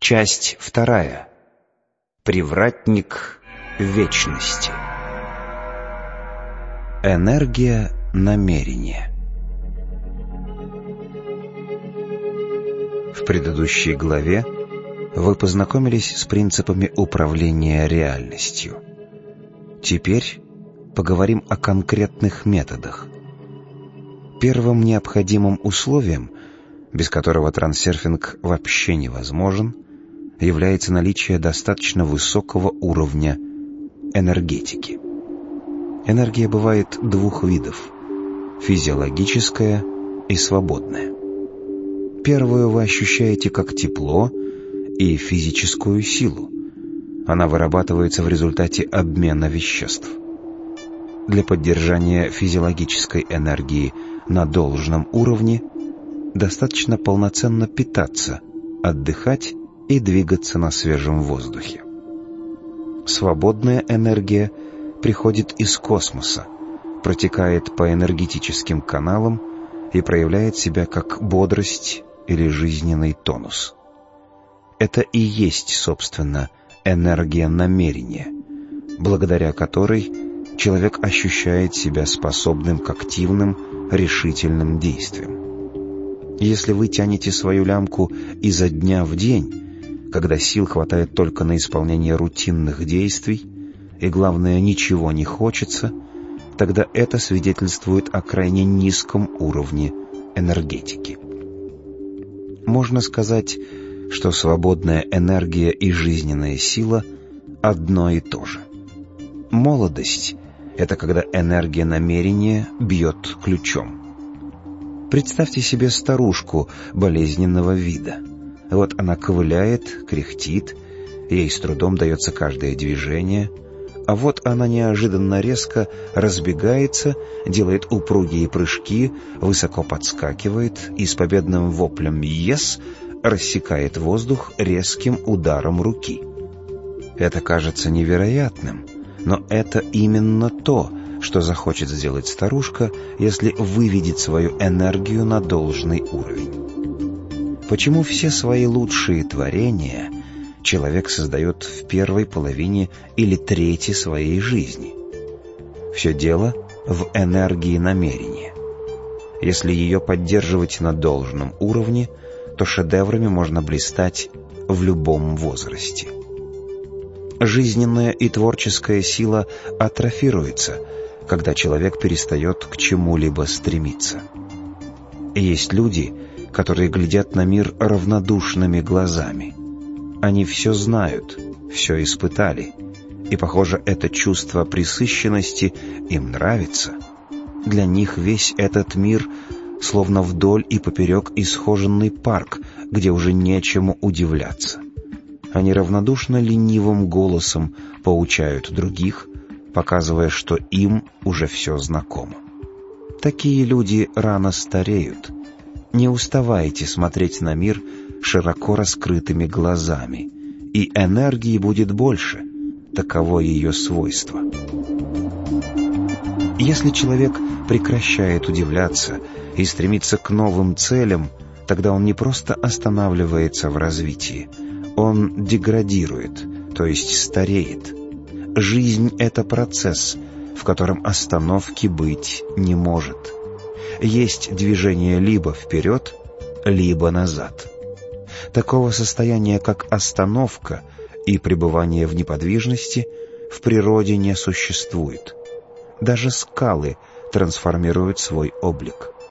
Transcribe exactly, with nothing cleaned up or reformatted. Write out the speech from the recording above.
Часть вторая. Привратник вечности. Энергия намерения. В предыдущей главе вы познакомились с принципами управления реальностью. Теперь поговорим о конкретных методах. Первым необходимым условием, без которого трансерфинг вообще невозможен, является наличие достаточно высокого уровня энергетики. Энергия бывает двух видов – физиологическая и свободная. Первую вы ощущаете как тепло и физическую силу. Она вырабатывается в результате обмена веществ. Для поддержания физиологической энергии на должном уровне достаточно полноценно питаться, отдыхать и двигаться на свежем воздухе. Свободная энергия приходит из космоса, протекает по энергетическим каналам и проявляет себя как бодрость или жизненный тонус. Это и есть, собственно, энергия намерения, благодаря которой человек ощущает себя способным к активным, решительным действиям. Если вы тянете свою лямку изо дня в день, когда сил хватает только на исполнение рутинных действий, и, главное, ничего не хочется, тогда это свидетельствует о крайне низком уровне энергетики. Можно сказать, что свободная энергия и жизненная сила одно и то же. Молодость — это когда энергия намерения бьет ключом. Представьте себе старушку болезненного вида. Вот она ковыляет, кряхтит, ей с трудом дается каждое движение, а вот она неожиданно резко разбегается, делает упругие прыжки, высоко подскакивает и с победным воплем «Ес!» рассекает воздух резким ударом руки. Это кажется невероятным, но это именно то, что захочет сделать старушка, если выведет свою энергию на должный уровень. Почему все свои лучшие творения человек создает в первой половине или трети своей жизни? Все дело в энергии намерения. Если ее поддерживать на должном уровне, то шедеврами можно блистать в любом возрасте. Жизненная и творческая сила атрофируется, когда человек перестает к чему-либо стремиться. Есть люди, которые глядят на мир равнодушными глазами. Они все знают, все испытали, и, похоже, это чувство пресыщенности им нравится. Для них весь этот мир словно вдоль и поперек исхоженный парк, где уже нечему удивляться. Они равнодушно ленивым голосом поучают других, показывая, что им уже все знакомо. Такие люди рано стареют. Не уставайте смотреть на мир широко раскрытыми глазами, и энергии будет больше, таково ее свойство. Если человек прекращает удивляться и стремится к новым целям, тогда он не просто останавливается в развитии, он деградирует, то есть стареет. Жизнь — это процесс, в котором остановки быть не может. Есть движение либо вперед, либо назад. Такого состояния, как остановка и пребывание в неподвижности, в природе не существует. Даже скалы трансформируют свой облик.